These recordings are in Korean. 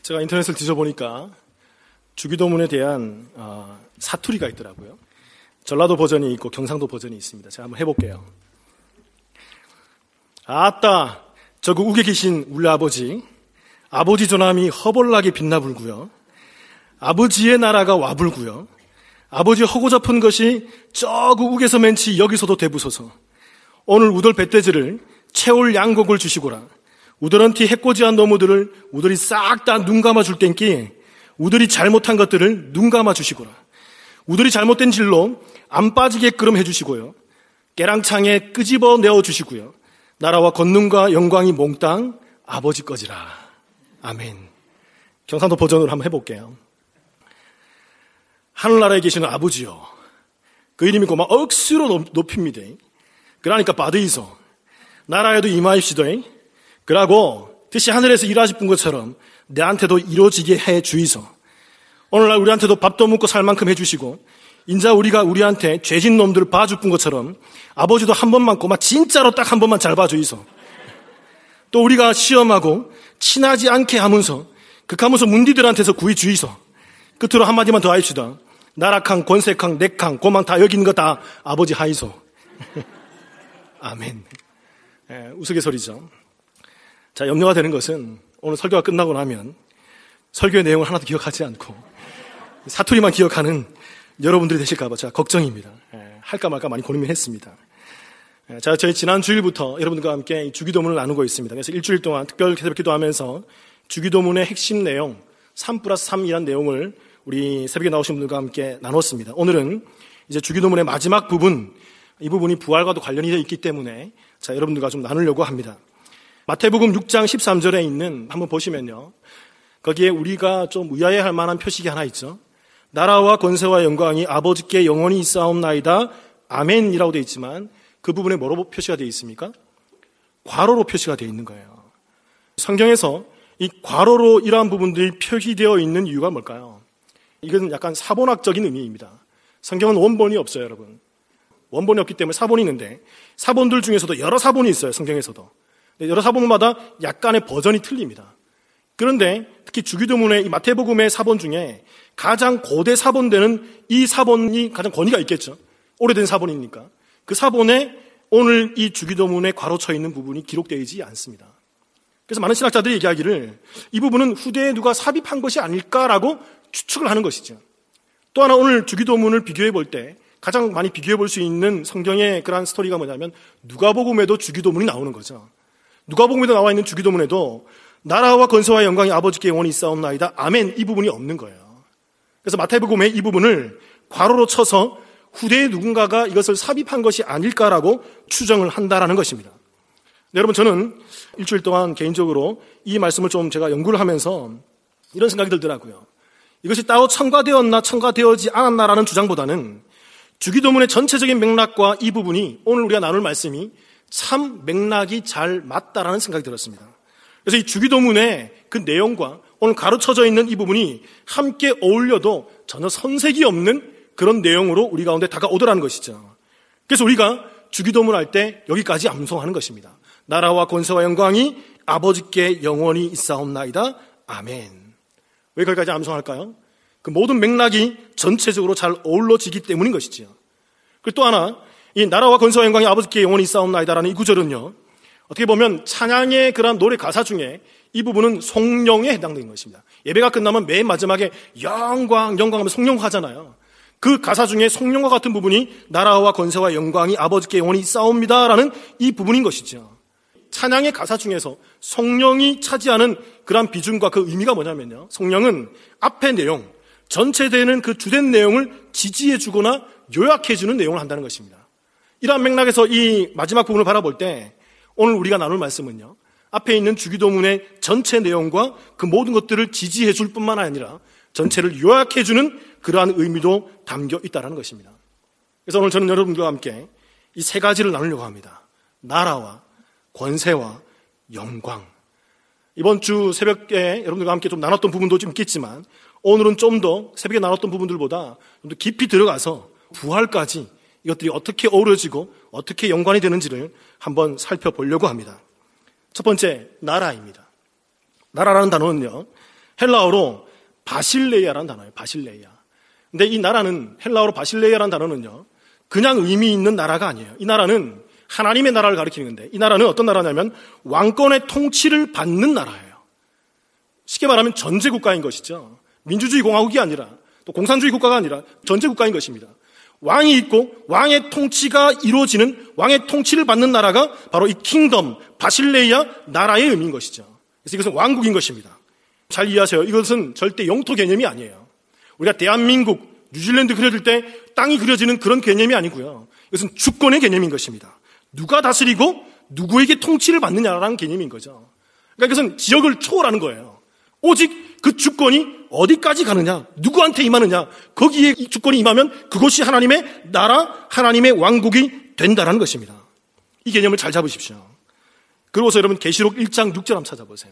제가 인터넷을 뒤져보니까 주기도문에 대한 사투리가 있더라고요. 전라도 버전이 있고 경상도 버전이 있습니다. 제가 한번 해볼게요. 아따, 저그 우게 계신 우리 아버지 조남이 허벌나게 빛나불고요. 아버지의 나라가 와불고요. 아버지 허고 잡은 것이 저그 우게서 맨치 여기서도 대부소서. 오늘 우덜 배돼지를 채울 양곡을 주시고라. 우덜한티 해코지한 너무들을 우덜이 싹 다 눈 감아 줄 땐끼 우덜이 잘못한 것들을 눈 감아 주시고라. 우덜이 잘못된 질로 안 빠지게끔 해주시고요. 깨랑창에 끄집어 내어 주시고요. 나라와 권능과 영광이 몽땅 아버지 거지라. 아멘. 경상도 버전으로 한번 해볼게요. 하늘나라에 계시는 아버지요. 그 이름이 고마 억수로 높입니다. 그러니까 받으이소. 나라에도 임하입시도. 그러고 뜻이 하늘에서 일하실 분 것처럼 내한테도 이루어지게 해 주이소. 오늘날 우리한테도 밥도 먹고 살 만큼 해주시고 인자 우리가 우리한테 죄진 놈들 봐줄 분 것처럼 아버지도 한 번만 고마 진짜로 딱 한 번만 잘 봐주이소. 또 우리가 시험하고 친하지 않게 하면서 극하면서 문디들한테서 구해 주이소. 끝으로 한마디만 더 하입시다. 나락항, 권색항, 넥항, 고망 다 여기 있는 거 다 아버지 하이소. 아멘. 우스갯소리죠. 자, 염려가 되는 것은 오늘 설교가 끝나고 나면 설교의 내용을 하나도 기억하지 않고 사투리만 기억하는 여러분들이 되실까봐 제가 걱정입니다. 할까 말까 많이 고민했습니다. 자, 저희 지난 주일부터 여러분들과 함께 주기도문을 나누고 있습니다. 그래서 일주일 동안 특별 새벽 기도하면서 주기도문의 핵심 내용 3+3이라는 내용을 우리 새벽에 나오신 분들과 함께 나눴습니다. 오늘은 이제 주기도문의 마지막 부분, 이 부분이 부활과도 관련이 되어 있기 때문에 자, 여러분들과 좀 나누려고 합니다. 마태복음 6장 13절에 있는 한번 보시면요. 거기에 우리가 좀 의아해할 만한 표식이 하나 있죠. 나라와 권세와 영광이 아버지께 영원히 있사옵나이다. 아멘이라고 되어 있지만 그 부분에 뭐로 표시가 되어 있습니까? 괄호로 표시가 되어 있는 거예요. 성경에서 이 괄호로 이러한 부분들이 표기되어 있는 이유가 뭘까요? 이건 약간 사본학적인 의미입니다. 성경은 원본이 없어요, 여러분. 원본이 없기 때문에 사본이 있는데 사본들 중에서도 여러 사본이 있어요, 성경에서도. 여러 사본마다 약간의 버전이 틀립니다. 그런데 특히 주기도문의 이 마태복음의 사본 중에 가장 고대 사본되는 이 사본이 가장 권위가 있겠죠. 오래된 사본이니까. 그 사본에 오늘 이 주기도문에 괄호쳐 있는 부분이 기록되지 않습니다. 그래서 많은 신학자들이 얘기하기를 이 부분은 후대에 누가 삽입한 것이 아닐까라고 추측을 하는 것이죠. 또 하나 오늘 주기도문을 비교해 볼 때 가장 많이 비교해 볼 수 있는 성경의 그러한 스토리가 뭐냐면 누가복음에도 주기도문이 나오는 거죠. 누가복음에도 나와 있는 주기도문에도 나라와 권세와 영광이 아버지께 영원히 있사옵나이다. 아멘. 이 부분이 없는 거예요. 그래서 마태복음의 이 부분을 괄호로 쳐서 후대의 누군가가 이것을 삽입한 것이 아닐까라고 추정을 한다라는 것입니다. 네, 여러분 저는 일주일 동안 개인적으로 이 말씀을 좀 제가 연구를 하면서 이런 생각이 들더라고요. 이것이 따로 첨가되었나 첨가되어지 않았나라는 주장보다는 주기도문의 전체적인 맥락과 이 부분이 오늘 우리가 나눌 말씀이 참 맥락이 잘 맞다라는 생각이 들었습니다. 그래서 이 주기도문의 그 내용과 오늘 가르쳐져 있는 이 부분이 함께 어울려도 전혀 선색이 없는 그런 내용으로 우리 가운데 다가오더라는 것이죠. 그래서 우리가 주기도문 할 때 여기까지 암송하는 것입니다. 나라와 권세와 영광이 아버지께 영원히 있사옵나이다. 아멘. 왜 거기까지 암송할까요? 그 모든 맥락이 전체적으로 잘 어우러지기 때문인 것이지요. 그리고 또 하나, 이 나라와 권세와 영광이 아버지께 영원히 있사옵나이다라는 이 구절은요, 어떻게 보면 찬양의 그런 노래 가사 중에 이 부분은 송영에 해당되는 것입니다. 예배가 끝나면 맨 마지막에 영광 하면 송영하잖아요. 그 가사 중에 송영과 같은 부분이 나라와 권세와 영광이 아버지께 영원히 있사옵니다라는 이 부분인 것이죠. 찬양의 가사 중에서 송영이 차지하는 그런 비중과 그 의미가 뭐냐면요. 송영은 앞의 내용, 전체되는 그 주된 내용을 지지해 주거나 요약해 주는 내용을 한다는 것입니다. 이러한 맥락에서 이 마지막 부분을 바라볼 때 오늘 우리가 나눌 말씀은요. 앞에 있는 주기도문의 전체 내용과 그 모든 것들을 지지해 줄 뿐만 아니라 전체를 요약해 주는 그러한 의미도 담겨 있다는 것입니다. 그래서 오늘 저는 여러분들과 함께 이 세 가지를 나누려고 합니다. 나라와 권세와 영광. 이번 주 새벽에 여러분들과 함께 좀 나눴던 부분도 좀 있겠지만 오늘은 좀 더 새벽에 나눴던 부분들보다 좀 더 깊이 들어가서 부활까지 이것들이 어떻게 어우러지고 어떻게 연관이 되는지를 한번 살펴보려고 합니다. 첫 번째, 나라입니다. 나라라는 단어는요, 헬라어로 바실레이아라는 단어예요. 바실레이아. 근데 이 나라는, 헬라어로 바실레이아라는 단어는요, 그냥 의미 있는 나라가 아니에요. 이 나라는 하나님의 나라를 가리키는 건데, 이 나라는 어떤 나라냐면 왕권의 통치를 받는 나라예요. 쉽게 말하면 전제국가인 것이죠. 민주주의 공화국이 아니라, 또 공산주의 국가가 아니라 전제국가인 것입니다. 왕이 있고 왕의 통치가 이루어지는, 왕의 통치를 받는 나라가 바로 이 킹덤, 바실레이아 나라의 의미인 것이죠. 그래서 이것은 왕국인 것입니다. 잘 이해하세요. 이것은 절대 영토 개념이 아니에요. 우리가 대한민국, 뉴질랜드 그려질 때 땅이 그려지는 그런 개념이 아니고요. 이것은 주권의 개념인 것입니다. 누가 다스리고 누구에게 통치를 받느냐라는 개념인 거죠. 그러니까 이것은 지역을 초월하는 거예요. 오직 그 주권이 어디까지 가느냐, 누구한테 임하느냐, 거기에 이 주권이 임하면 그것이 하나님의 나라, 하나님의 왕국이 된다는 것입니다. 이 개념을 잘 잡으십시오. 그러고서 여러분 계시록 1장 6절 한번 찾아보세요.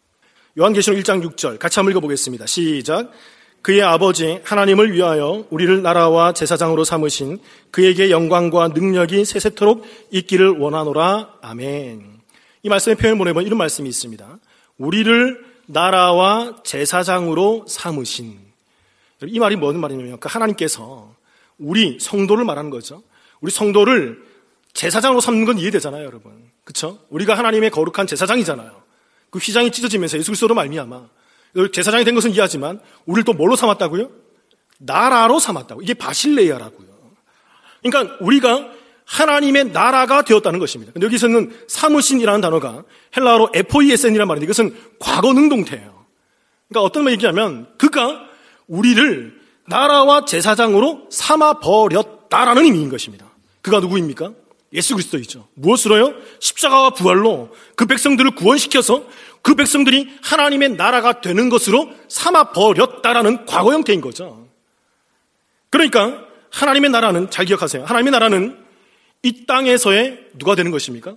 요한계시록 1장 6절 같이 한번 읽어보겠습니다. 시작. 그의 아버지 하나님을 위하여 우리를 나라와 제사장으로 삼으신 그에게 영광과 능력이 세세토록 있기를 원하노라. 아멘. 이 말씀의 표현을 보내보면 이런 말씀이 있습니다. 우리를 나라와 제사장으로 삼으신. 이 말이 무슨 말이냐면 하나님께서 우리 성도를 말하는 거죠. 우리 성도를 제사장으로 삼는 건 이해되잖아요, 여러분. 그렇죠? 우리가 하나님의 거룩한 제사장이잖아요. 그 휘장이 찢어지면서 예수 그리스도로 말미암아 제사장이 된 것은 이해하지만 우리를 또 뭘로 삼았다고요? 나라로 삼았다고. 이게 바실레이아라고요. 그러니까 우리가 하나님의 나라가 되었다는 것입니다. 근데 여기서는 삼으신이라는 단어가 헬라어로 FOESN이라는 말인데 이것은 과거 능동태예요. 그러니까 어떤 얘기냐면 그가 우리를 나라와 제사장으로 삼아버렸다라는 의미인 것입니다. 그가 누구입니까? 예수 그리스도이죠. 무엇으로요? 십자가와 부활로 그 백성들을 구원시켜서 그 백성들이 하나님의 나라가 되는 것으로 삼아버렸다라는 과거 형태인 거죠. 그러니까 하나님의 나라는, 잘 기억하세요. 하나님의 나라는 이 땅에서의 누가 되는 것입니까?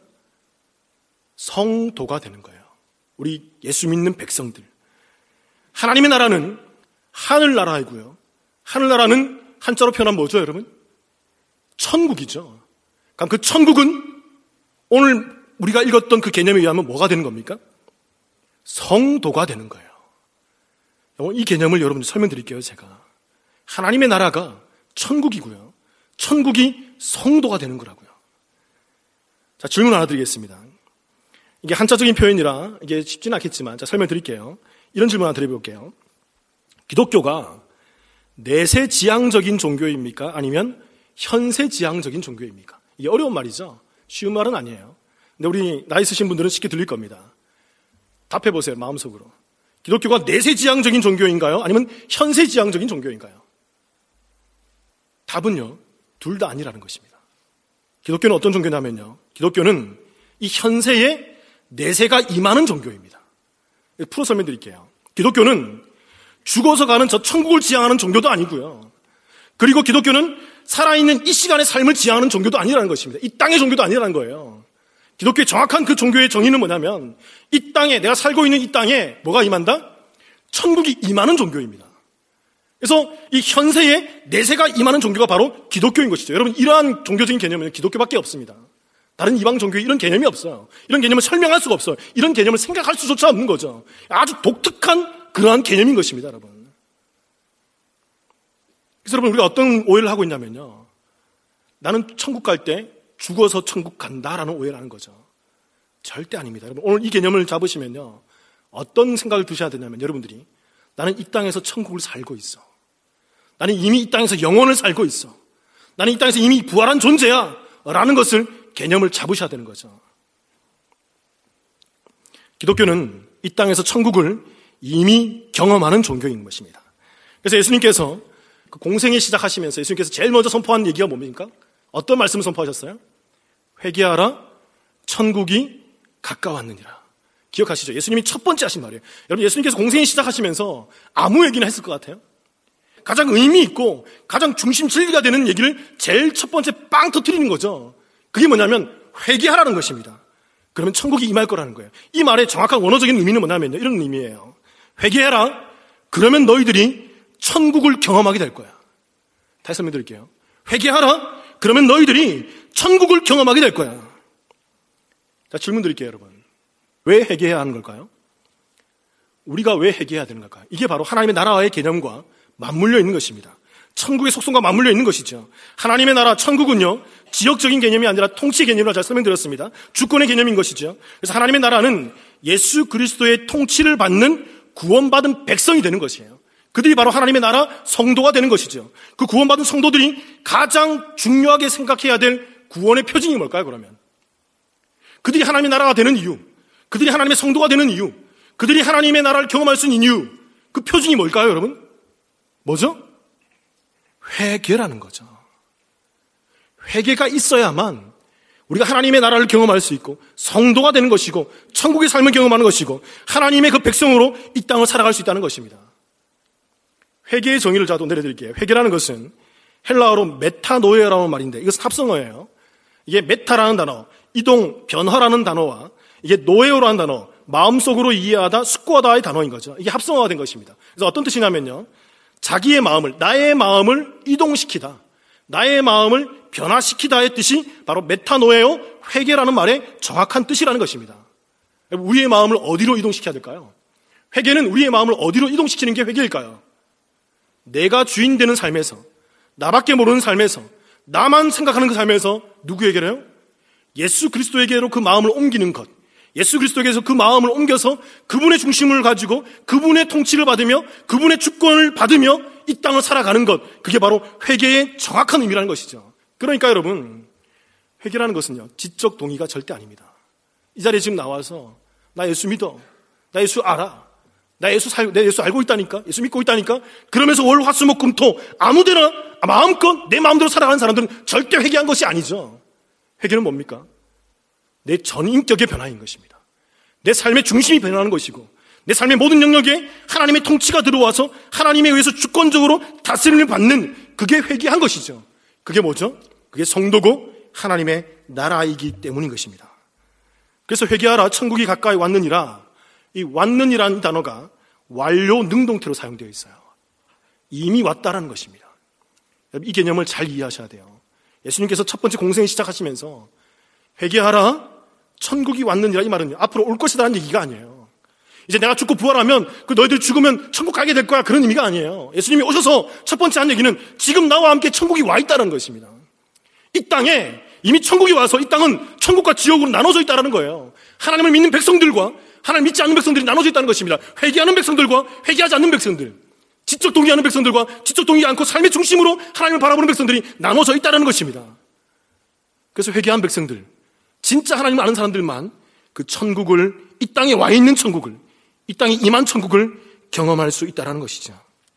성도가 되는 거예요. 우리 예수 믿는 백성들. 하나님의 나라는 하늘나라이고요. 하늘나라는 한자로 표현하면 뭐죠, 여러분? 천국이죠. 그럼 그 천국은 오늘 우리가 읽었던 그 개념에 의하면 뭐가 되는 겁니까? 성도가 되는 거예요. 이 개념을 여러분들 설명드릴게요, 제가. 하나님의 나라가 천국이고요. 천국이 성도가 되는 거라고요. 자, 질문 하나 드리겠습니다. 이게 한자적인 표현이라 이게 쉽지는 않겠지만, 자, 설명드릴게요. 이런 질문 하나 드려볼게요. 기독교가 내세지향적인 종교입니까? 아니면 현세지향적인 종교입니까? 이게 어려운 말이죠. 쉬운 말은 아니에요. 근데 우리 나이 있으신 분들은 쉽게 들릴 겁니다. 답해보세요, 마음속으로. 기독교가 내세지향적인 종교인가요? 아니면 현세지향적인 종교인가요? 답은요, 둘 다 아니라는 것입니다. 기독교는 어떤 종교냐면요, 기독교는 이 현세에 내세가 임하는 종교입니다. 풀어 설명드릴게요. 기독교는 죽어서 가는 저 천국을 지향하는 종교도 아니고요. 그리고 기독교는 살아있는 이 시간의 삶을 지향하는 종교도 아니라는 것입니다. 이 땅의 종교도 아니라는 거예요. 기독교의 정확한 그 종교의 정의는 뭐냐면 이 땅에, 내가 살고 있는 이 땅에 뭐가 임한다? 천국이 임하는 종교입니다. 그래서 이 현세에 내세가 임하는 종교가 바로 기독교인 것이죠. 여러분, 이러한 종교적인 개념은 기독교밖에 없습니다. 다른 이방 종교에 이런 개념이 없어요. 이런 개념을 설명할 수가 없어요. 이런 개념을 생각할 수조차 없는 거죠. 아주 독특한 그러한 개념인 것입니다, 여러분. 그래서 여러분, 우리가 어떤 오해를 하고 있냐면요, 나는 천국 갈 때 죽어서 천국 간다라는 오해를 하는 거죠. 절대 아닙니다. 여러분, 오늘 이 개념을 잡으시면요, 어떤 생각을 두셔야 되냐면, 여러분들이 나는 이 땅에서 천국을 살고 있어. 나는 이미 이 땅에서 영원을 살고 있어. 나는 이 땅에서 이미 부활한 존재야 라는 것을 개념을 잡으셔야 되는 거죠. 기독교는 이 땅에서 천국을 이미 경험하는 종교인 것입니다. 그래서 예수님께서 그 공생애 시작하시면서 예수님께서 제일 먼저 선포한 얘기가 뭡니까? 어떤 말씀을 선포하셨어요? 회개하라, 천국이 가까웠느니라. 기억하시죠? 예수님이 첫 번째 하신 말이에요. 여러분, 예수님께서 공생애 시작하시면서 아무 얘기나 했을 것 같아요? 가장 의미 있고 가장 중심 진리가 되는 얘기를 제일 첫 번째 빵 터뜨리는 거죠. 그게 뭐냐면 회개하라는 것입니다. 그러면 천국이 임할 거라는 거예요. 이 말의 정확한 원어적인 의미는 뭐냐면요, 이런 의미예요. 회개해라, 그러면 너희들이 천국을 경험하게 될 거야. 다시 설명드릴게요. 회개하라, 그러면 너희들이 천국을 경험하게 될 거야. 자, 질문 드릴게요, 여러분. 왜 회개해야 하는 걸까요? 우리가 왜 회개해야 되는 걸까요? 이게 바로 하나님의 나라와의 개념과 맞물려 있는 것입니다. 천국의 속성과 맞물려 있는 것이죠. 하나님의 나라, 천국은요, 지역적인 개념이 아니라 통치 개념이라고 제가 설명드렸습니다. 주권의 개념인 것이죠. 그래서 하나님의 나라는 예수 그리스도의 통치를 받는 구원받은 백성이 되는 것이에요. 그들이 바로 하나님의 나라 성도가 되는 것이죠. 그 구원받은 성도들이 가장 중요하게 생각해야 될 구원의 표징이 뭘까요, 그러면? 그들이 하나님의 나라가 되는 이유, 그들이 하나님의 성도가 되는 이유, 그들이 하나님의 나라를 경험할 수 있는 이유, 그 표징이 뭘까요, 여러분? 뭐죠? 회개라는 거죠. 회개가 있어야만 우리가 하나님의 나라를 경험할 수 있고 성도가 되는 것이고 천국의 삶을 경험하는 것이고 하나님의 그 백성으로 이 땅을 살아갈 수 있다는 것입니다. 회개의 정의를 저도 내려드릴게요. 회개라는 것은 헬라어로 메타노에라는 말인데 이것은 합성어예요. 이게 메타라는 단어, 이동, 변화라는 단어와 이게 노에오라는 단어, 마음속으로 이해하다, 숙고하다의 단어인 거죠. 이게 합성어가 된 것입니다. 그래서 어떤 뜻이냐면요, 자기의 마음을, 나의 마음을 이동시키다, 나의 마음을 변화시키다의 뜻이 바로 메타노에오, 회개라는 말의 정확한 뜻이라는 것입니다. 우리의 마음을 어디로 이동시켜야 될까요? 회개는 우리의 마음을 어디로 이동시키는 게 회개일까요? 내가 주인 되는 삶에서, 나밖에 모르는 삶에서, 나만 생각하는 그 삶에서 누구에게로요? 예수 그리스도에게로 그 마음을 옮기는 것, 예수 그리스도에게서 그 마음을 옮겨서 그분의 중심을 가지고 그분의 통치를 받으며 그분의 주권을 받으며 이 땅을 살아가는 것, 그게 바로 회개의 정확한 의미라는 것이죠. 그러니까 여러분, 회개라는 것은요, 지적 동의가 절대 아닙니다. 이 자리에 지금 나와서 나 예수 믿어, 나 예수 알아, 나 예수 알고 있다니까, 예수 믿고 있다니까, 그러면서 월, 화, 수, 목, 금, 토 아무데나 마음껏 내 마음대로 살아가는 사람들은 절대 회개한 것이 아니죠. 회개는 뭡니까? 내 전인격의 변화인 것입니다. 내 삶의 중심이 변하는 것이고 내 삶의 모든 영역에 하나님의 통치가 들어와서 하나님에 의해서 주권적으로 다스림을 받는, 그게 회개한 것이죠. 그게 뭐죠? 그게 성도고 하나님의 나라이기 때문인 것입니다. 그래서 회개하라, 천국이 가까이 왔느니라, 이 왔느니라는 단어가 완료 능동태로 사용되어 있어요. 이미 왔다라는 것입니다. 이 개념을 잘 이해하셔야 돼요. 예수님께서 첫 번째 공생을 시작하시면서 회개하라, 천국이 왔느니라, 이 말은 앞으로 올 것이라는 얘기가 아니에요. 이제 내가 죽고 부활하면 그 너희들 죽으면 천국 가게 될 거야, 그런 의미가 아니에요. 예수님이 오셔서 첫 번째 한 얘기는 지금 나와 함께 천국이 와 있다는 것입니다. 이 땅에 이미 천국이 와서 이 땅은 천국과 지옥으로 나눠져 있다는 거예요. 하나님을 믿는 백성들과 하나님 믿지 않는 백성들이 나눠져 있다는 것입니다. 회개하는 백성들과 회개하지 않는 백성들, 지적 동의하는 백성들과 지적 동의하지 않고 삶의 중심으로 하나님을 바라보는 백성들이 나눠져 있다는 것입니다. 그래서 회개한 백성들, 진짜 하나님을 아는 사람들만 그 천국을, 이 땅에 와 있는 천국을, 이 땅에 임한 천국을 경험할 수 있다는 것이죠.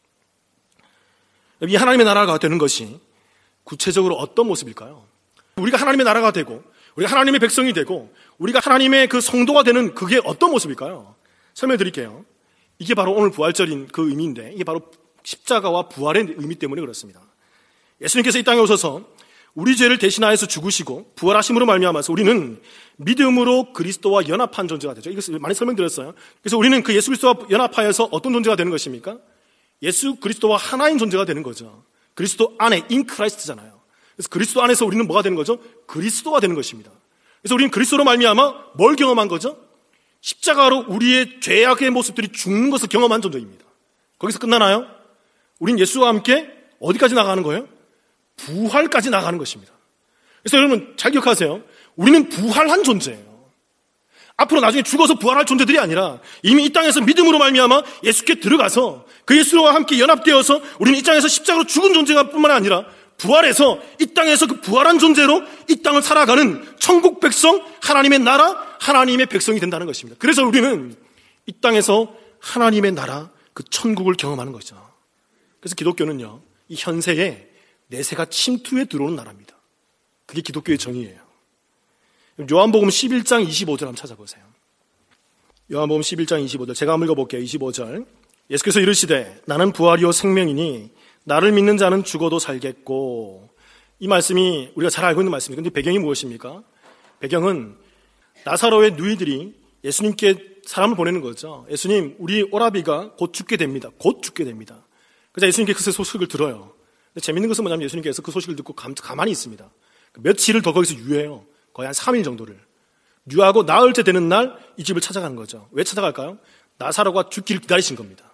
이 하나님의 나라가 되는 것이 구체적으로 어떤 모습일까요? 우리가 하나님의 나라가 되고 우리가 하나님의 백성이 되고 우리가 하나님의 그 성도가 되는, 그게 어떤 모습일까요? 설명해 드릴게요. 이게 바로 오늘 부활절인 그 의미인데, 이게 바로 십자가와 부활의 의미 때문에 그렇습니다. 예수님께서 이 땅에 오셔서 우리 죄를 대신하여서 죽으시고 부활하심으로 말미암아서 우리는 믿음으로 그리스도와 연합한 존재가 되죠. 이것을 많이 설명드렸어요. 그래서 우리는 그 예수 그리스도와 연합하여서 어떤 존재가 되는 것입니까? 예수 그리스도와 하나인 존재가 되는 거죠. 그리스도 안에, in Christ잖아요. 그래서 그리스도 안에서 우리는 뭐가 되는 거죠? 그리스도가 되는 것입니다. 그래서 우리는 그리스도로 말미암아 뭘 경험한 거죠? 십자가로 우리의 죄악의 모습들이 죽는 것을 경험한 존재입니다. 거기서 끝나나요? 우린 예수와 함께 어디까지 나가는 거예요? 부활까지 나가는 것입니다. 그래서 여러분 잘 기억하세요. 우리는 부활한 존재예요. 앞으로 나중에 죽어서 부활할 존재들이 아니라 이미 이 땅에서 믿음으로 말미암아 예수께 들어가서 그 예수와 함께 연합되어서 우리는 이 땅에서 십자가로 죽은 존재가 뿐만 아니라 부활해서 이 땅에서 그 부활한 존재로 이 땅을 살아가는 천국 백성, 하나님의 나라, 하나님의 백성이 된다는 것입니다. 그래서 우리는 이 땅에서 하나님의 나라, 그 천국을 경험하는 거죠. 그래서 기독교는요, 이 현세에 내세가 침투해 들어오는 나라입니다. 그게 기독교의 정의예요. 요한복음 11장 25절 한번 찾아보세요. 요한복음 11장 25절, 제가 한번 읽어볼게요. 25절. 예수께서 이르시되 나는 부활이요 생명이니 나를 믿는 자는 죽어도 살겠고. 이 말씀이 우리가 잘 알고 있는 말씀입니다. 그런데 배경이 무엇입니까? 배경은 나사로의 누이들이 예수님께 사람을 보내는 거죠. 예수님, 우리 오라비가 곧 죽게 됩니다. 곧 죽게 됩니다. 그래서 예수님께 그 소식을 들어요. 근데 재밌는 것은 뭐냐면 예수님께서 그 소식을 듣고 가만히 있습니다. 며칠을 더 거기서 유해요. 거의 한 3일 정도를. 유하고 나흘째 되는 날 이 집을 찾아가는 거죠. 왜 찾아갈까요? 나사로가 죽기를 기다리신 겁니다.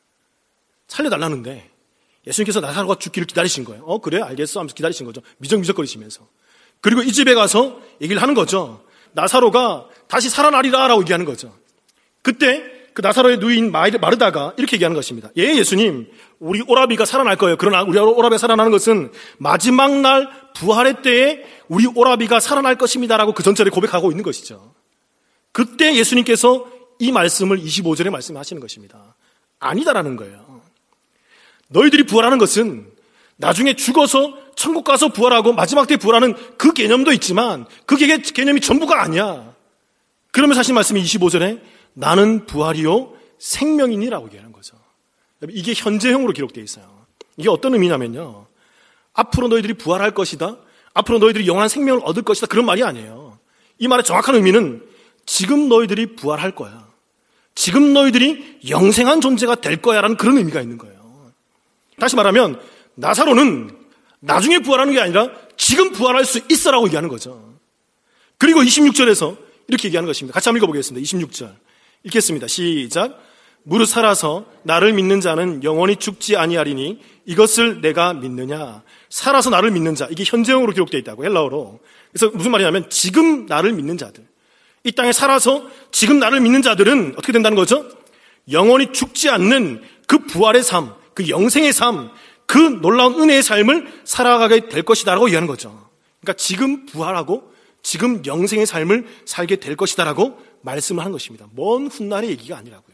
살려달라는데 예수님께서 나사로가 죽기를 기다리신 거예요. 그래 알겠어 하면서 기다리신 거죠. 미적미적거리시면서. 그리고 이 집에 가서 얘기를 하는 거죠. 나사로가 다시 살아나리라 라고 얘기하는 거죠. 그때 그 나사로의 누이인 마르다가 이렇게 얘기하는 것입니다. 예수님, 우리 오라비가 살아날 거예요. 그러나 우리 오라비가 살아나는 것은 마지막 날 부활의 때에 우리 오라비가 살아날 것입니다 라고 그 전절에 고백하고 있는 것이죠. 그때 예수님께서 이 말씀을 25절에 말씀하시는 것입니다. 아니다라는 거예요. 너희들이 부활하는 것은 나중에 죽어서 천국 가서 부활하고 마지막 때 부활하는 그 개념도 있지만 그게 개념이 전부가 아니야. 그러면서 하신 말씀이 25절에 나는 부활이요 생명이니라고 얘기하는 거죠. 이게 현재형으로 기록되어 있어요. 이게 어떤 의미냐면요. 앞으로 너희들이 부활할 것이다. 앞으로 너희들이 영원한 생명을 얻을 것이다. 그런 말이 아니에요. 이 말의 정확한 의미는 지금 너희들이 부활할 거야. 지금 너희들이 영생한 존재가 될 거야 라는 그런 의미가 있는 거예요. 다시 말하면 나사로는 나중에 부활하는 게 아니라 지금 부활할 수 있어라고 얘기하는 거죠. 그리고 26절에서 이렇게 얘기하는 것입니다. 같이 한번 읽어보겠습니다. 26절 읽겠습니다. 시작. 무릇 살아서 나를 믿는 자는 영원히 죽지 아니하리니 이것을 내가 믿느냐. 살아서 나를 믿는 자, 이게 현재형으로 기록되어 있다고, 헬라어로. 그래서 무슨 말이냐면 지금 나를 믿는 자들, 이 땅에 살아서 지금 나를 믿는 자들은 어떻게 된다는 거죠? 영원히 죽지 않는 그 부활의 삶, 그 영생의 삶, 그 놀라운 은혜의 삶을 살아가게 될 것이다라고 얘기하는 거죠. 그러니까 지금 부활하고 지금 영생의 삶을 살게 될 것이다라고 말씀을 하는 것입니다. 먼 훗날의 얘기가 아니라고요.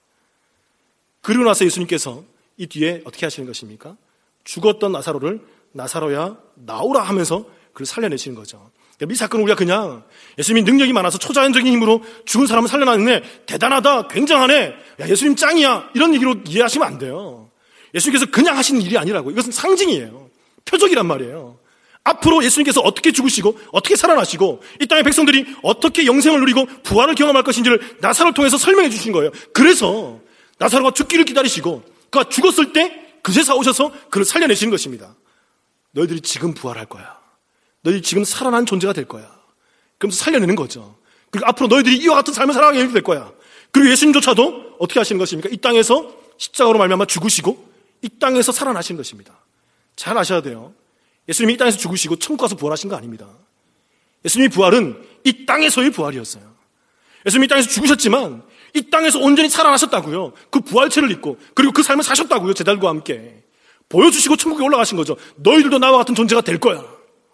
그리고 나서 예수님께서 이 뒤에 어떻게 하시는 것입니까? 죽었던 나사로를 나사로야 나오라 하면서 그를 살려내시는 거죠. 이 사건은 우리가 그냥 예수님이 능력이 많아서 초자연적인 힘으로 죽은 사람을 살려놨는데 대단하다, 굉장하네, 야 예수님 짱이야, 이런 얘기로 이해하시면 안 돼요. 예수님께서 그냥 하시는 일이 아니라고. 이것은 상징이에요. 표적이란 말이에요. 앞으로 예수님께서 어떻게 죽으시고 어떻게 살아나시고 이 땅의 백성들이 어떻게 영생을 누리고 부활을 경험할 것인지를 나사로를 통해서 설명해 주신 거예요. 그래서 나사로가 죽기를 기다리시고 그가 죽었을 때 그제서 오셔서 그를 살려내시는 것입니다. 너희들이 지금 부활할 거야. 너희들이 지금 살아난 존재가 될 거야. 그러면서 살려내는 거죠. 그리고 앞으로 너희들이 이와 같은 삶을 살아가게 될 거야. 그리고 예수님조차도 어떻게 하시는 것입니까? 이 땅에서 십자가로 말미암아 죽으시고 이 땅에서 살아나신 것입니다. 잘 아셔야 돼요. 예수님이 이 땅에서 죽으시고 천국 가서 부활하신 거 아닙니다. 예수님의 부활은 이 땅에서의 부활이었어요. 예수님이 이 땅에서 죽으셨지만 이 땅에서 온전히 살아나셨다고요. 그 부활체를 입고 그리고 그 삶을 사셨다고요. 제자들과 함께 보여주시고 천국에 올라가신 거죠. 너희들도 나와 같은 존재가 될 거야.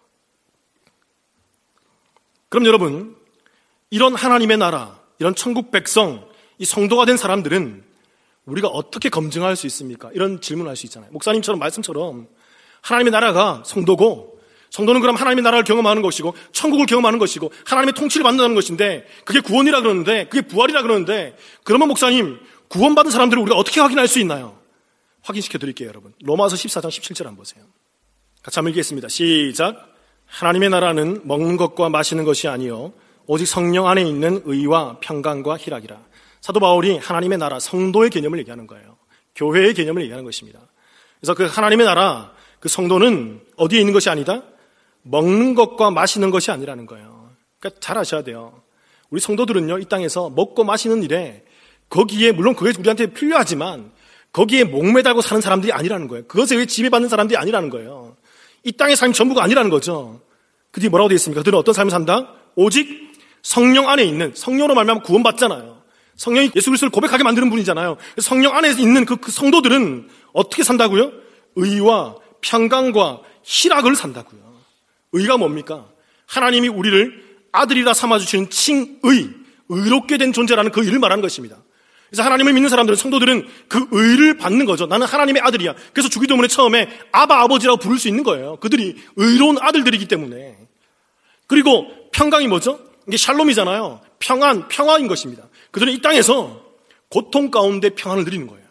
그럼 여러분, 이런 하나님의 나라, 이런 천국 백성, 이 성도가 된 사람들은 우리가 어떻게 검증할 수 있습니까? 이런 질문을 할 수 있잖아요. 목사님처럼 말씀처럼 하나님의 나라가 성도고, 성도는 그럼 하나님의 나라를 경험하는 것이고 천국을 경험하는 것이고 하나님의 통치를 받는다는 것인데 그게 구원이라 그러는데, 그게 부활이라 그러는데, 그러면 목사님, 구원받은 사람들을 우리가 어떻게 확인할 수 있나요? 확인시켜 드릴게요. 여러분, 로마서 14장 17절 한번 보세요. 같이 한번 읽겠습니다. 시작. 하나님의 나라는 먹는 것과 마시는 것이 아니요 오직 성령 안에 있는 의와 평강과 희락이라. 사도 바울이 하나님의 나라, 성도의 개념을 얘기하는 거예요. 교회의 개념을 얘기하는 것입니다. 그래서 그 하나님의 나라, 그 성도는 어디에 있는 것이 아니다? 먹는 것과 마시는 것이 아니라는 거예요. 그러니까 잘 아셔야 돼요. 우리 성도들은요, 이 땅에서 먹고 마시는 일에 거기에, 물론 그게 우리한테 필요하지만 거기에 목매달고 사는 사람들이 아니라는 거예요. 그것에 왜 지배받는 사람들이 아니라는 거예요. 이 땅의 삶이 전부가 아니라는 거죠. 그 뒤에 뭐라고 되어 있습니까? 그들은 어떤 삶을 산다? 오직 성령 안에 있는, 성령으로 말미암아 구원받잖아요. 성령이 예수 그리스도를 고백하게 만드는 분이잖아요. 성령 안에 있는 그 성도들은 어떻게 산다고요? 의와 평강과 희락을 산다고요. 의가 뭡니까? 하나님이 우리를 아들이라 삼아주시는 칭의, 의롭게 된 존재라는 그 의를 말하는 것입니다. 그래서 하나님을 믿는 사람들은, 성도들은 그 의를 받는 거죠. 나는 하나님의 아들이야. 그래서 주기도문에 처음에 아바 아버지라고 부를 수 있는 거예요. 그들이 의로운 아들들이기 때문에. 그리고 평강이 뭐죠? 이게 샬롬이잖아요. 평화인 것입니다. 그들은 이 땅에서 고통 가운데 평안을 누리는 거예요.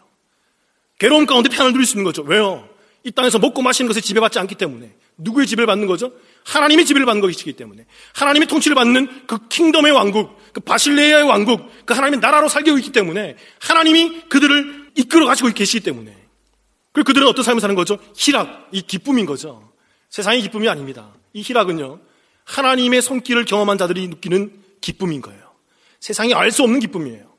괴로움 가운데 평안을 누릴 수 있는 거죠. 왜요? 이 땅에서 먹고 마시는 것에 지배받지 않기 때문에. 누구의 지배를 받는 거죠? 하나님의 지배를 받는 것이기 때문에. 하나님의 통치를 받는 그 킹덤의 왕국, 그 바실레아의 왕국, 그 하나님의 나라로 살고 있기 때문에, 하나님이 그들을 이끌어 가시고 계시기 때문에. 그리고 그들은 어떤 삶을 사는 거죠? 희락, 이 기쁨인 거죠. 세상의 기쁨이 아닙니다. 이 희락은요, 하나님의 손길을 경험한 자들이 느끼는 기쁨인 거예요. 세상이 알 수 없는 기쁨이에요.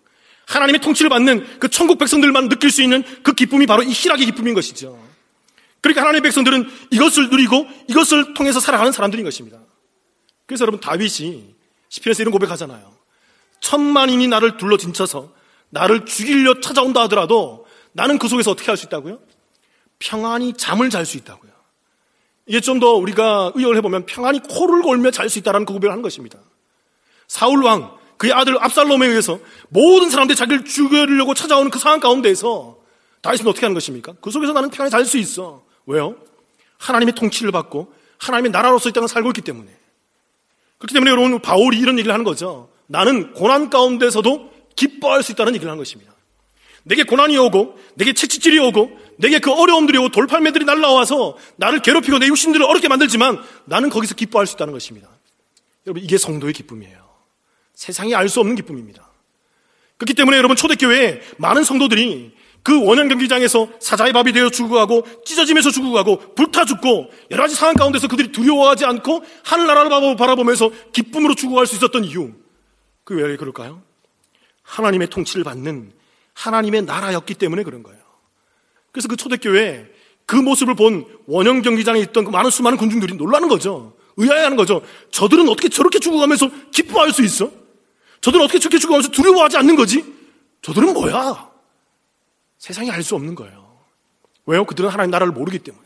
하나님의 통치를 받는 그 천국 백성들만 느낄 수 있는 그 기쁨이 바로 이 희락의 기쁨인 것이죠. 그러니까 하나님의 백성들은 이것을 누리고 이것을 통해서 살아가는 사람들인 것입니다. 그래서 여러분, 다윗이 시편에서 이런 고백하잖아요. 천만인이 나를 둘러진쳐서 나를 죽이려 찾아온다 하더라도 나는 그 속에서 어떻게 할 수 있다고요? 평안히 잠을 잘 수 있다고요. 이게 좀 더 우리가 의역을 해보면 평안히 코를 골며 잘 수 있다는 그 고백을 하는 것입니다. 사울 왕, 그의 아들 압살롬에 의해서 모든 사람들이 자기를 죽이려고 찾아오는 그 상황 가운데에서 다윗은 어떻게 하는 것입니까? 그 속에서 나는 평안히 잘 수 있어. 왜요? 하나님의 통치를 받고 하나님의 나라로서 이 땅을 살고 있기 때문에. 그렇기 때문에 여러분, 바울이 이런 얘기를 하는 거죠. 나는 고난 가운데서도 기뻐할 수 있다는 얘기를 하는 것입니다. 내게 고난이 오고 내게 채찍질이 오고 내게 그 어려움들이 오고 돌팔매들이 날라와서 나를 괴롭히고 내 육신들을 어렵게 만들지만 나는 거기서 기뻐할 수 있다는 것입니다. 여러분, 이게 성도의 기쁨이에요. 세상이 알 수 없는 기쁨입니다. 그렇기 때문에 여러분, 초대교회에 많은 성도들이 그 원형 경기장에서 사자의 밥이 되어 죽어가고 찢어지면서 죽어가고 불타 죽고 여러 가지 상황 가운데서 그들이 두려워하지 않고 하늘나라를 바라보면서 기쁨으로 죽어갈 수 있었던 이유, 그 왜 그럴까요? 하나님의 통치를 받는 하나님의 나라였기 때문에 그런 거예요. 그래서 그 초대교회에 그 모습을 본 원형 경기장에 있던 그 많은 수많은 군중들이 놀라는 거죠. 의아해하는 거죠. 저들은 어떻게 저렇게 죽어가면서 기뻐할 수 있어? 저들은 어떻게 저렇게 죽어가면서 두려워하지 않는 거지? 저들은 뭐야? 세상이 알 수 없는 거예요. 왜요? 그들은 하나님 나라를 모르기 때문에.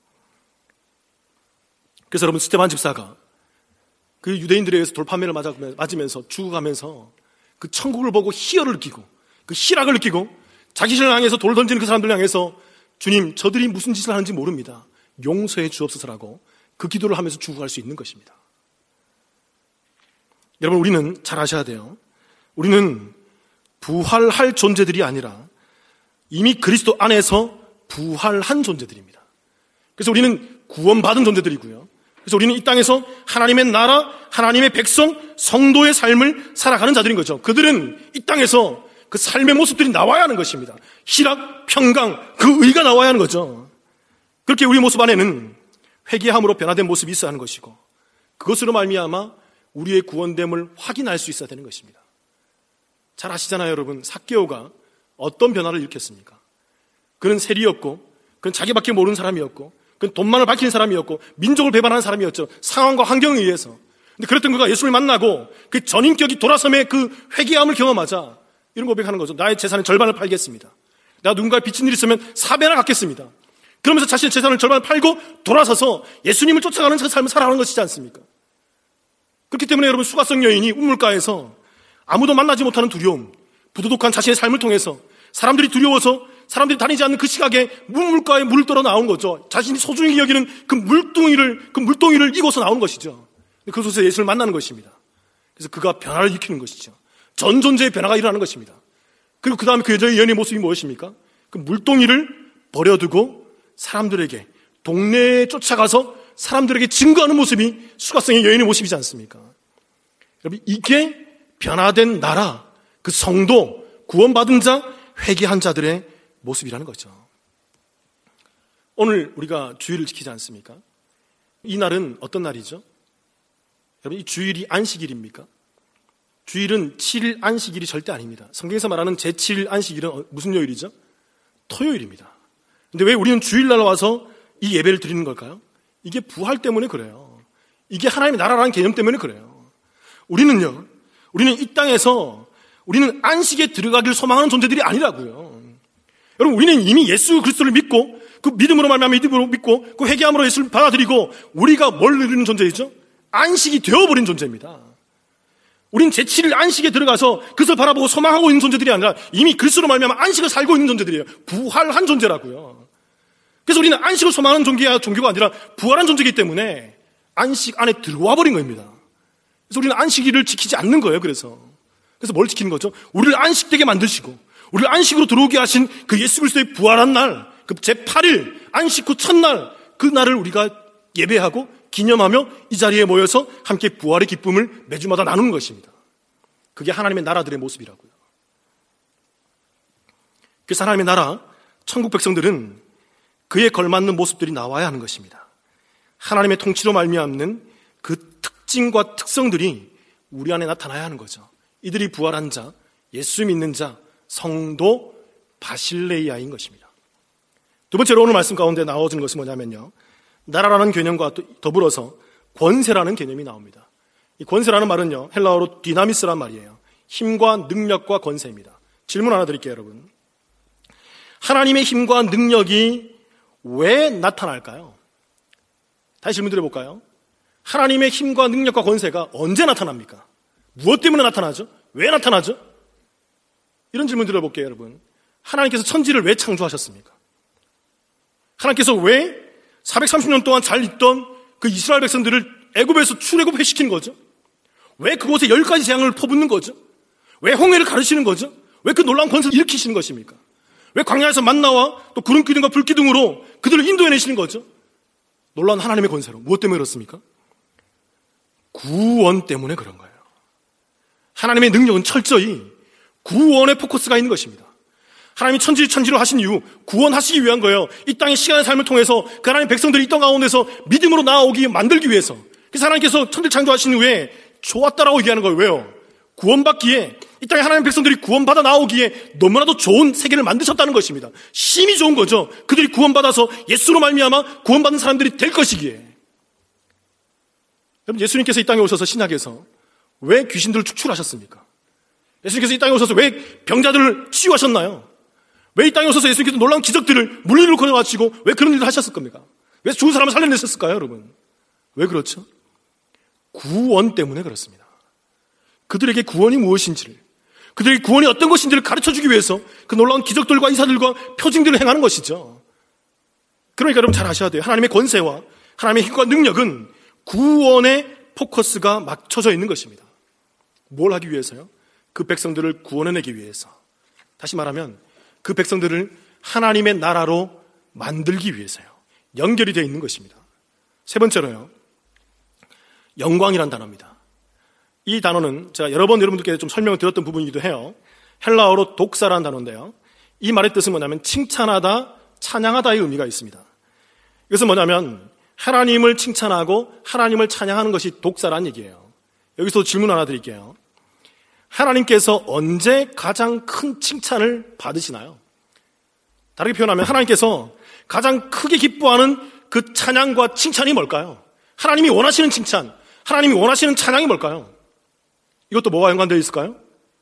그래서 여러분, 스데반 집사가 그 유대인들에 의해서 돌판매를 맞으면서 죽어가면서 그 천국을 보고 희열을 느끼고 그 희락을 느끼고 자기 신을 향해서 돌 던지는 그 사람들을 향해서 주님, 저들이 무슨 짓을 하는지 모릅니다. 용서해 주옵소서라고 그 기도를 하면서 죽어갈 수 있는 것입니다. 여러분, 우리는 잘 아셔야 돼요. 우리는 부활할 존재들이 아니라 이미 그리스도 안에서 부활한 존재들입니다. 그래서 우리는 구원받은 존재들이고요. 그래서 우리는 이 땅에서 하나님의 나라, 하나님의 백성, 성도의 삶을 살아가는 자들인 거죠. 그들은 이 땅에서 그 삶의 모습들이 나와야 하는 것입니다. 희락, 평강, 그 의가 나와야 하는 거죠. 그렇게 우리 모습 안에는 회개함으로 변화된 모습이 있어야 하는 것이고, 그것으로 말미암아 우리의 구원됨을 확인할 수 있어야 되는 것입니다. 잘 아시잖아요, 여러분. 삭개오가 어떤 변화를 일으켰습니까? 그는 세리였고, 그는 자기밖에 모르는 사람이었고, 그는 돈만을 밝히는 사람이었고, 민족을 배반하는 사람이었죠. 상황과 환경에 의해서. 근데 그랬던 그가 예수를 만나고 그 전인격이 돌아섬의 그 회개함을 경험하자 이런 고백하는 거죠. 나의 재산의 절반을 팔겠습니다. 내가 누군가에 빚진 일이 있으면 4배나 갚겠습니다. 그러면서 자신의 재산을 절반을 팔고 돌아서서 예수님을 쫓아가는 그 삶을 살아가는 것이지 않습니까? 그렇기 때문에 여러분, 수가성 여인이 우물가에서 아무도 만나지 못하는 두려움, 부도덕한 자신의 삶을 통해서 사람들이 두려워서 사람들이 다니지 않는 그 시각에 우물가에 물을 떨어 나온 거죠. 자신이 소중히 여기는 그 물동이를 이고서 나온 것이죠. 그곳에서 예수를 만나는 것입니다. 그래서 그가 변화를 일으키는 것이죠. 전 존재의 변화가 일어나는 것입니다. 그리고 그 다음에 그 여자의 연의 모습이 무엇입니까? 그 물동이를 버려두고 사람들에게, 동네에 쫓아가서 사람들에게 증거하는 모습이 수가성의 여인의 모습이지 않습니까? 여러분, 이게 변화된 나라, 그 성도, 구원받은 자, 회개한 자들의 모습이라는 거죠. 오늘 우리가 주일을 지키지 않습니까? 이 날은 어떤 날이죠? 여러분, 이 주일이 안식일입니까? 주일은 7일 안식일이 절대 아닙니다. 성경에서 말하는 제7일 안식일은 무슨 요일이죠? 토요일입니다. 근데 왜 우리는 주일날 와서 이 예배를 드리는 걸까요? 이게 부활 때문에 그래요. 이게 하나님의 나라라는 개념 때문에 그래요. 우리는 이 땅에서 우리는 안식에 들어가길 소망하는 존재들이 아니라고요. 여러분, 우리는 이미 예수 그리스도를 믿고 그 믿음으로 말미암아 믿음으로 믿고 그 회개함으로 예수를 받아들이고 우리가 뭘 누리는 존재이죠? 안식이 되어버린 존재입니다. 우린 제7일 안식에 들어가서 그것을 바라보고 소망하고 있는 존재들이 아니라 이미 그리스도로 말미암아 안식을 살고 있는 존재들이에요. 부활한 존재라고요. 그래서 우리는 안식을 소망하는 종교가 아니라 부활한 존재이기 때문에 안식 안에 들어와 버린 겁니다. 그래서 우리는 안식일을 지키지 않는 거예요. 그래서 뭘 지키는 거죠? 우리를 안식되게 만드시고 우리를 안식으로 들어오게 하신 그 예수 그리스도의 부활한 날, 그 제8일 안식 후 첫날, 그 날을 우리가 예배하고 기념하며 이 자리에 모여서 함께 부활의 기쁨을 매주마다 나누는 것입니다. 그게 하나님의 나라들의 모습이라고요. 그래서 하나님의 나라, 천국 백성들은 그에 걸맞는 모습들이 나와야 하는 것입니다. 하나님의 통치로 말미암는 그 특징과 특성들이 우리 안에 나타나야 하는 거죠. 이들이 부활한 자, 예수 믿는 자, 성도 바실레이아인 것입니다. 두 번째로 오늘 말씀 가운데 나와주는 것은 뭐냐면요, 나라라는 개념과 더불어서 권세라는 개념이 나옵니다. 이 권세라는 말은요, 헬라어로 디나미스란 말이에요. 힘과 능력과 권세입니다. 질문 하나 드릴게요, 여러분. 하나님의 힘과 능력이 왜 나타날까요? 다시 질문 드려볼까요? 하나님의 힘과 능력과 권세가 언제 나타납니까? 무엇 때문에 나타나죠? 왜 나타나죠? 이런 질문 드려볼게요, 여러분. 하나님께서 천지를 왜 창조하셨습니까? 하나님께서 왜 430년 동안 잘 있던 그 이스라엘 백성들을 애굽에서 출애굽시킨 거죠? 왜 그곳에 10가지 재앙을 퍼붓는 거죠? 왜 홍해를 가르치는 거죠? 왜 그 놀라운 권세를 일으키시는 것입니까? 왜 광야에서 만나와 또 구름 기둥과 불 기둥으로 그들을 인도해내시는 거죠? 놀라운 하나님의 권세로. 무엇 때문에 그렇습니까? 구원 때문에 그런 거예요. 하나님의 능력은 철저히 구원에 포커스가 있는 것입니다. 하나님이 천지를 하신 이유, 구원하시기 위한 거예요. 이 땅의 시간의 삶을 통해서 그 하나님 백성들이 이 땅 가운데서 믿음으로 나아오기 만들기 위해서. 그래서 하나님께서 천지를 창조하신 후에 좋았다라고 얘기하는 거예요. 왜요? 구원받기에, 이 땅에 하나님 백성들이 구원받아 나오기에 너무나도 좋은 세계를 만드셨다는 것입니다. 심히 좋은 거죠. 그들이 구원받아서 예수로 말미암아 구원받는 사람들이 될 것이기에. 여러분, 예수님께서 이 땅에 오셔서 신약에서 왜 귀신들을 축출하셨습니까? 예수님께서 이 땅에 오셔서 왜 병자들을 치유하셨나요? 왜 이 땅에 오셔서 예수님께서 놀라운 기적들을 물리를 걸어마치고 왜 그런 일을 하셨을 겁니까? 왜 죽은 사람을 살려내셨을까요, 여러분? 왜 그렇죠? 구원 때문에 그렇습니다. 그들에게 구원이 무엇인지를, 그들에게 구원이 어떤 것인지를 가르쳐주기 위해서 그 놀라운 기적들과 이사들과 표징들을 행하는 것이죠. 그러니까 여러분 잘 아셔야 돼요. 하나님의 권세와 하나님의 힘과 능력은 구원의 포커스가 맞춰져 있는 것입니다. 뭘 하기 위해서요? 그 백성들을 구원해내기 위해서. 다시 말하면 그 백성들을 하나님의 나라로 만들기 위해서요. 연결이 되어 있는 것입니다. 세 번째로요, 영광이란 단어입니다. 이 단어는 제가 여러 번 여러분들께 좀 설명을 드렸던 부분이기도 해요. 헬라어로 독사라는 단어인데요, 이 말의 뜻은 뭐냐면 칭찬하다, 찬양하다의 의미가 있습니다. 이것은 뭐냐면 하나님을 칭찬하고 하나님을 찬양하는 것이 독사라는 얘기예요. 여기서 질문 하나 드릴게요. 하나님께서 언제 가장 큰 칭찬을 받으시나요? 다르게 표현하면 하나님께서 가장 크게 기뻐하는 그 찬양과 칭찬이 뭘까요? 하나님이 원하시는 칭찬, 하나님이 원하시는 찬양이 뭘까요? 이것도 뭐와 연관되어 있을까요?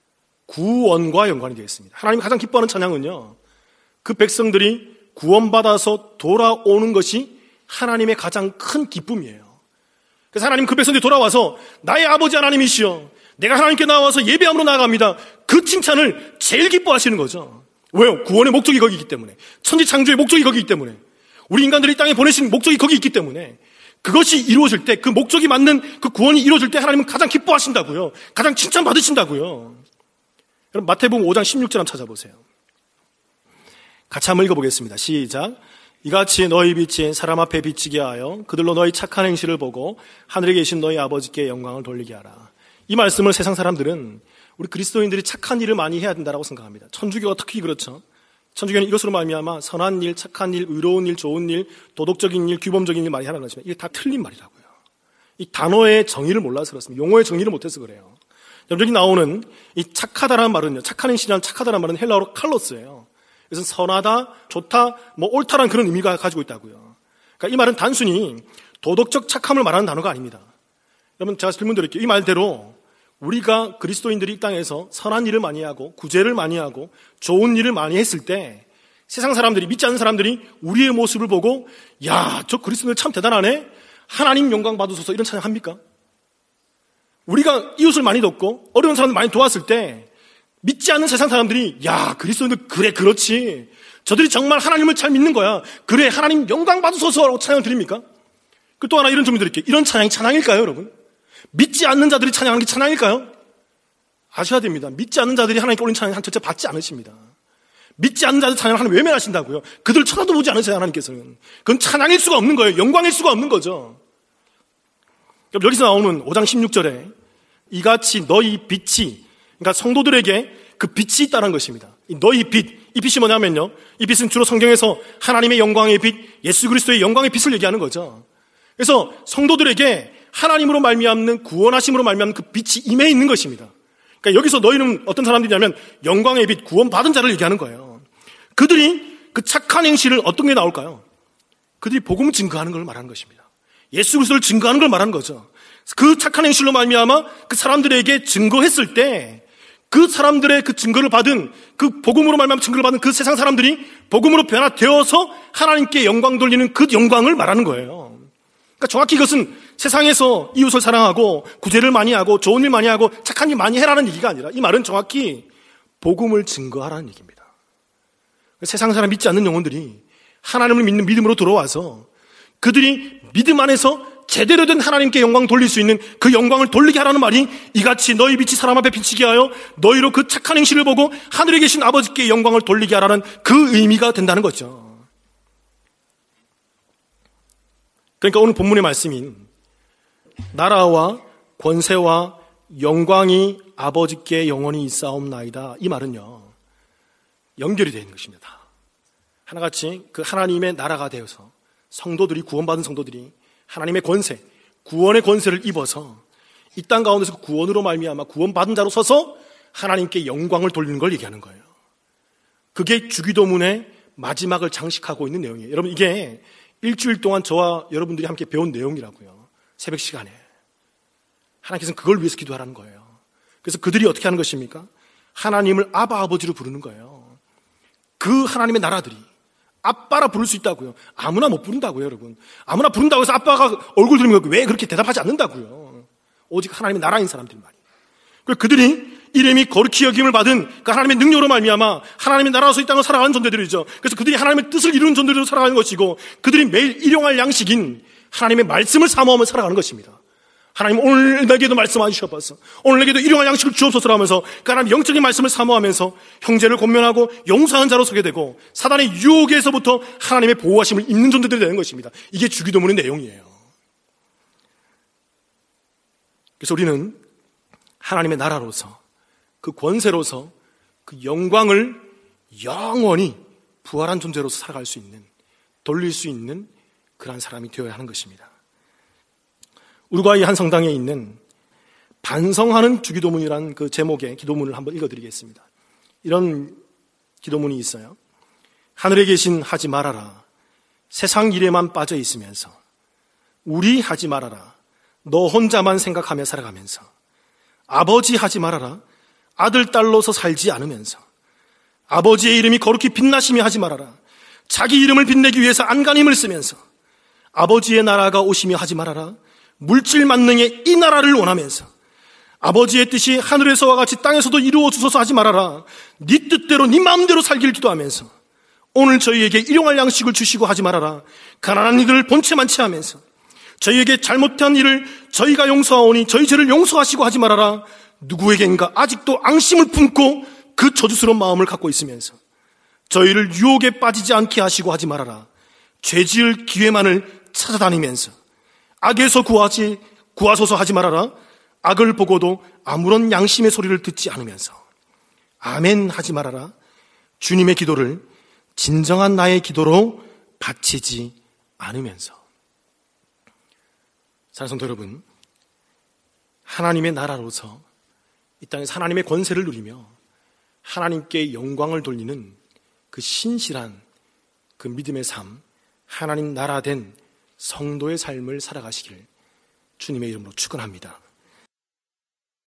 구원과 연관이 되어 있습니다. 하나님이 가장 기뻐하는 찬양은요, 그 백성들이 구원받아서 돌아오는 것이 하나님의 가장 큰 기쁨이에요. 그래서 하나님 그 백성들이 돌아와서 나의 아버지 하나님이시여, 내가 하나님께 나와서 예배함으로 나아갑니다. 그 칭찬을 제일 기뻐하시는 거죠. 왜요? 구원의 목적이 거기 있기 때문에, 천지 창조의 목적이 거기 있기 때문에, 우리 인간들이 이 땅에 보내신 목적이 거기 있기 때문에, 그것이 이루어질 때, 그 목적이 맞는 그 구원이 이루어질 때 하나님은 가장 기뻐하신다고요. 가장 칭찬받으신다고요. 여러분, 마태복음 5장 16절 한번 찾아보세요. 같이 한번 읽어보겠습니다. 시작. 이같이 너희 빛이 사람 앞에 비치게 하여 그들로 너희 착한 행실을 보고 하늘에 계신 너희 아버지께 영광을 돌리게 하라. 이 말씀을 세상 사람들은 우리 그리스도인들이 착한 일을 많이 해야 된다고 생각합니다. 천주교가 특히 그렇죠. 천주교는 이것으로 말미암아 선한 일, 착한 일, 의로운 일, 좋은 일, 도덕적인 일, 규범적인 일 많이 하라는 것이지만 이게 다 틀린 말이라고요. 이 단어의 정의를 몰라서 그렇습니다. 용어의 정의를 못해서 그래요. 여기 나오는 이 착하다라는 말은요, 착한 행실이라는 착하다라는 말은 헬라어로 칼로스예요. 그래서 선하다, 좋다, 옳다라는 그런 의미가 가지고 있다고요. 그러니까 이 말은 단순히 도덕적 착함을 말하는 단어가 아닙니다. 여러분, 제가 질문 드릴게요. 이 말대로 우리가 그리스도인들이 이 땅에서 선한 일을 많이 하고 구제를 많이 하고 좋은 일을 많이 했을 때 세상 사람들이, 믿지 않는 사람들이 우리의 모습을 보고 야, 저 그리스도인들 참 대단하네, 하나님 영광 받으소서, 이런 찬양합니까? 우리가 이웃을 많이 돕고 어려운 사람들 많이 도왔을 때 믿지 않는 세상 사람들이 야, 그리스도인들 그래, 그렇지, 저들이 정말 하나님을 잘 믿는 거야, 그래, 하나님 영광 받으소서라고 찬양을 드립니까? 그 또 하나 이런 질문 드릴게요. 이런 찬양이 찬양일까요, 여러분? 믿지 않는 자들이 찬양하는 게 찬양일까요? 아셔야 됩니다. 믿지 않는 자들이 하나님께 올린 찬양 절대 받지 않으십니다. 믿지 않는 자들 찬양을 하나님 외면하신다고요. 그들 쳐다도 보지 않으세요, 하나님께서는. 그건 찬양일 수가 없는 거예요. 영광일 수가 없는 거죠. 여기서 나오는 5장 16절에 이같이 너희 빛이, 그러니까 성도들에게 그 빛이 있다는 것입니다. 너희 빛, 이 빛이 뭐냐면요, 이 빛은 주로 성경에서 하나님의 영광의 빛, 예수 그리스도의 영광의 빛을 얘기하는 거죠. 그래서 성도들에게 하나님으로 말미암는, 구원하심으로 말미암는 그 빛이 임해 있는 것입니다. 그러니까 여기서 너희는 어떤 사람들이냐면 영광의 빛, 구원받은 자를 얘기하는 거예요. 그들이 그 착한 행실을 어떤 게 나올까요? 그들이 복음을 증거하는 걸 말하는 것입니다. 예수 그리스도를 증거하는 걸 말하는 거죠. 그 착한 행실로 말미암아 그 사람들에게 증거했을 때 그 사람들의 그 증거를 받은 그 복음으로 말미암아 증거를 받은 그 세상 사람들이 복음으로 변화되어서 하나님께 영광 돌리는 그 영광을 말하는 거예요. 그러니까 정확히 이것은 세상에서 이웃을 사랑하고 구제를 많이 하고 좋은 일 많이 하고 착한 일 많이 해라는 얘기가 아니라 이 말은 정확히 복음을 증거하라는 얘기입니다. 세상 사람 믿지 않는 영혼들이 하나님을 믿는 믿음으로 들어와서 그들이 믿음 안에서 제대로 된 하나님께 영광 돌릴 수 있는 그 영광을 돌리게 하라는 말이 이같이 너희 빛이 사람 앞에 비치게 하여 너희로 그 착한 행실을 보고 하늘에 계신 아버지께 영광을 돌리게 하라는 그 의미가 된다는 거죠. 그러니까 오늘 본문의 말씀인 나라와 권세와 영광이 아버지께 영원히 있사옵나이다, 이 말은요 연결이 되어 있는 것입니다. 하나같이 그 하나님의 나라가 되어서 성도들이, 구원받은 성도들이 하나님의 권세, 구원의 권세를 입어서 이 땅 가운데서 구원으로 말미암아 구원받은 자로 서서 하나님께 영광을 돌리는 걸 얘기하는 거예요. 그게 주기도문의 마지막을 장식하고 있는 내용이에요. 여러분, 이게 일주일 동안 저와 여러분들이 함께 배운 내용이라고요. 새벽 시간에 하나님께서는 그걸 위해서 기도하라는 거예요. 그래서 그들이 어떻게 하는 것입니까? 하나님을 아바 아버지로 부르는 거예요. 그 하나님의 나라들이 아빠라 부를 수 있다고요. 아무나 못 부른다고요, 여러분. 아무나 부른다고 해서 아빠가 얼굴 들으면 왜 그렇게 대답하지 않는다고요. 오직 하나님의 나라인 사람들만이. 그들이 이름이 거룩히 여김을 받은 그 하나님의 능력으로 말미암아 하나님의 나라로서 이 땅을 살아가는 존재들이죠. 그래서 그들이 하나님의 뜻을 이루는 존재들로 살아가는 것이고, 그들이 매일 일용할 양식인 하나님의 말씀을 사모하며 살아가는 것입니다. 하나님, 오늘 내게도 말씀해 주셔서 오늘 내게도 일용할 양식을 주옵소서 하면서 그 하나님 영적인 말씀을 사모하면서 형제를 권면하고 용서하는 자로 서게 되고, 사단의 유혹에서부터 하나님의 보호하심을 입는 존재들이 되는 것입니다. 이게 주기도문의 내용이에요. 그래서 우리는 하나님의 나라로서, 그 권세로서, 그 영광을 영원히 부활한 존재로서 살아갈 수 있는, 돌릴 수 있는 그러한 사람이 되어야 하는 것입니다. 우루과이 한 성당에 있는 반성하는 주기도문이라는 그 제목의 기도문을 한번 읽어드리겠습니다. 이런 기도문이 있어요. 하늘에 계신 하지 말아라. 세상 일에만 빠져 있으면서, 우리 하지 말아라. 너 혼자만 생각하며 살아가면서, 아버지 하지 말아라. 아들, 딸로서 살지 않으면서, 아버지의 이름이 거룩히 빛나시며 하지 말아라. 자기 이름을 빛내기 위해서 안간힘을 쓰면서, 아버지의 나라가 오시며 하지 말아라. 물질 만능의 이 나라를 원하면서, 아버지의 뜻이 하늘에서와 같이 땅에서도 이루어 주소서 하지 말아라. 네 뜻대로 네 마음대로 살기를 기도하면서, 오늘 저희에게 일용할 양식을 주시고 하지 말아라. 가난한 이들을 본체만 체하면서, 저희에게 잘못한 일을 저희가 용서하오니 저희 죄를 용서하시고 하지 말아라. 누구에겐가 아직도 앙심을 품고 그 저주스러운 마음을 갖고 있으면서, 저희를 유혹에 빠지지 않게 하시고 하지 말아라. 죄 지을 기회만을 찾아다니면서, 악에서 구하소서 하지 말아라. 악을 보고도 아무런 양심의 소리를 듣지 않으면서, 아멘 하지 말아라. 주님의 기도를 진정한 나의 기도로 바치지 않으면서. 사랑하는 성도 여러분, 하나님의 나라로서 이 땅에서 하나님의 권세를 누리며 하나님께 영광을 돌리는 그 신실한 그 믿음의 삶, 하나님 나라 된 성도의 삶을 살아가시길 주님의 이름으로 축원합니다.